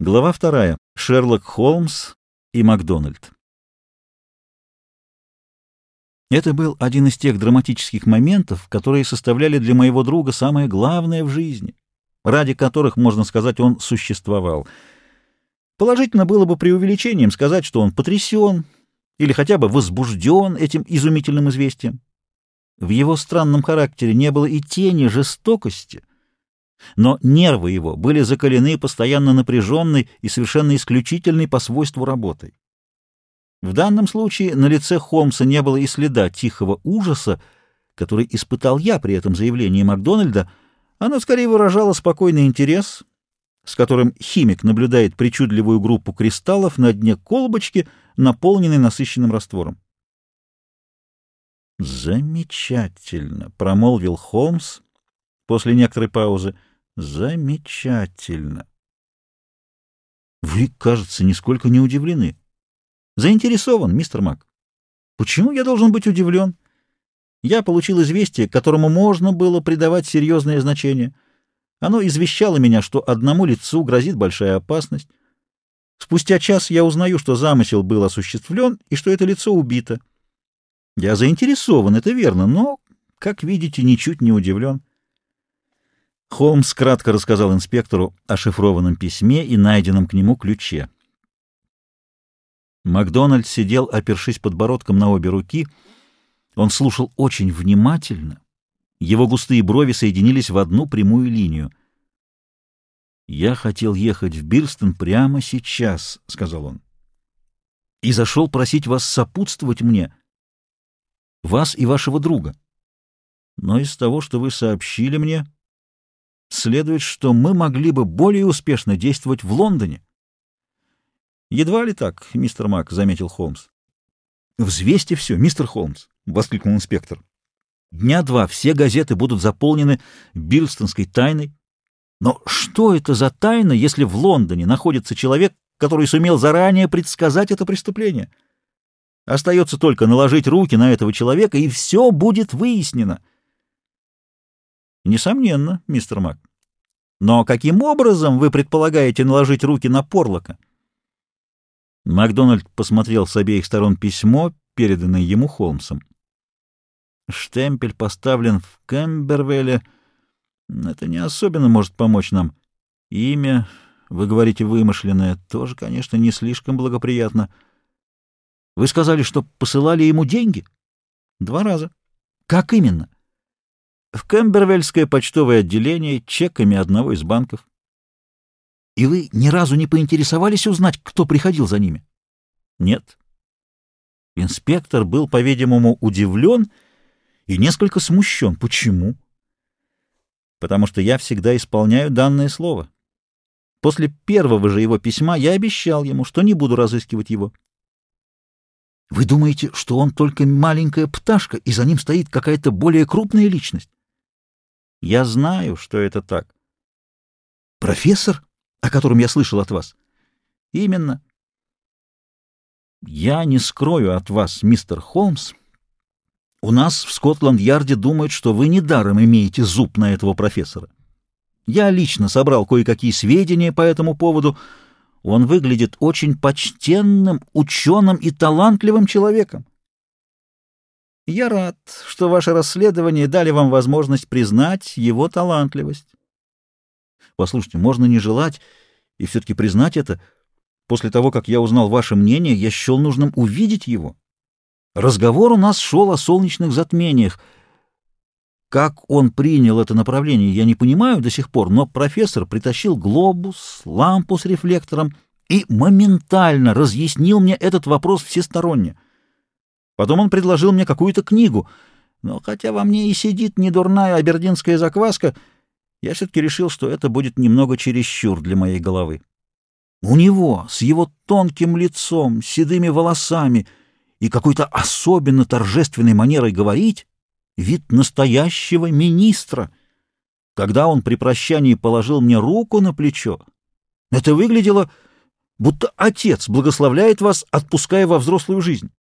Глава 2. Шерлок Холмс и Макдональд. Это был один из тех драматических моментов, которые составляли для моего друга самое главное в жизни, ради которых, можно сказать, он существовал. Положительно было бы преувеличением сказать, что он потрясен или хотя бы возбужден этим изумительным известием. В его странном характере не было и тени жестокости, но нервы его были закалены постоянно напряженной и совершенно исключительной по свойству работой. В данном случае на лице Холмса не было и следа тихого ужаса, который испытал я при этом заявлении Макдональда. Оно скорее выражало спокойный интерес, с которым химик наблюдает причудливую группу кристаллов на дне колбочки, наполненной насыщенным раствором. «Замечательно», — промолвил Холмс после некоторой паузы. «Замечательно. Вы, кажется, нисколько не удивлены. Заинтересован, мистер Мак. Почему я должен быть удивлен? Я получил известие, которому можно было придавать серьезное значение. Оно извещало меня, что одному лицу грозит большая опасность. Спустя час я узнаю, что замысел был осуществлен и что это лицо убито. Я заинтересован, это верно, но, как видите, ничуть не удивлен». Холмс кратко рассказал инспектору о шифрованном письме и найденном к нему ключе. Макдональд сидел, опершись подбородком на обе руки. Он слушал очень внимательно. Его густые брови соединились в одну прямую линию. «Я хотел ехать в Бирстон прямо сейчас», — сказал он, — «и зашел просить вас сопутствовать мне, вас и вашего друга. Но из того, что вы сообщили мне, следует, что мы могли бы более успешно действовать в Лондоне». «Едва ли так, мистер Мак», — заметил Холмс. «Взвесьте все, мистер Холмс», — воскликнул инспектор. «Дня два все газеты будут заполнены бирстонской тайной. Но что это за тайна, если в Лондоне находится человек, который сумел заранее предсказать это преступление? Остается только наложить руки на этого человека, и все будет выяснено». «Несомненно, мистер Мак. Но каким образом вы предполагаете наложить руки на Порлока?» Макдональд посмотрел с обеих сторон письмо, переданное ему Холмсом. «Штемпель поставлен в Кэмбервелле. Это не особенно может помочь нам. Имя, вы говорите, вымышленное, тоже, конечно, не слишком благоприятно. Вы сказали, что посылали ему деньги? 2 раза. Как именно?» «В Кэмбервельское почтовое отделение чеками одного из банков». «И вы ни разу не поинтересовались узнать, кто приходил за ними?» «Нет». Инспектор был, по-видимому, удивлен и несколько смущен. «Почему?» «Потому что я всегда исполняю данное слово. После первого же его письма я обещал ему, что не буду разыскивать его». «Вы думаете, что он только маленькая пташка, и за ним стоит какая-то более крупная личность?» «Я знаю, что это так». «Профессор, о котором я слышал от вас?» «Именно». «Я не скрою от вас, мистер Холмс, у нас в Скотланд-Ярде думают, что вы недаром имеете зуб на этого профессора. Я лично собрал кое-какие сведения по этому поводу. Он выглядит очень почтенным, ученым и талантливым человеком. Я рад, что ваши расследования дали вам возможность признать его талантливость». «Послушайте, можно не желать и все-таки признать это. После того, как я узнал ваше мнение, я счел нужным увидеть его. Разговор у нас шел о солнечных затмениях. Как он принял это направление, я не понимаю до сих пор, но профессор притащил глобус, лампу с рефлектором и моментально разъяснил мне этот вопрос всесторонне. Потом он предложил мне какую-то книгу, но хотя во мне и сидит недурная абердинская закваска, я все-таки решил, что это будет немного чересчур для моей головы. У него, с его тонким лицом, седыми волосами и какой-то особенно торжественной манерой говорить, вид настоящего министра. Когда он при прощании положил мне руку на плечо, это выглядело, будто отец благословляет вас, отпуская во взрослую жизнь.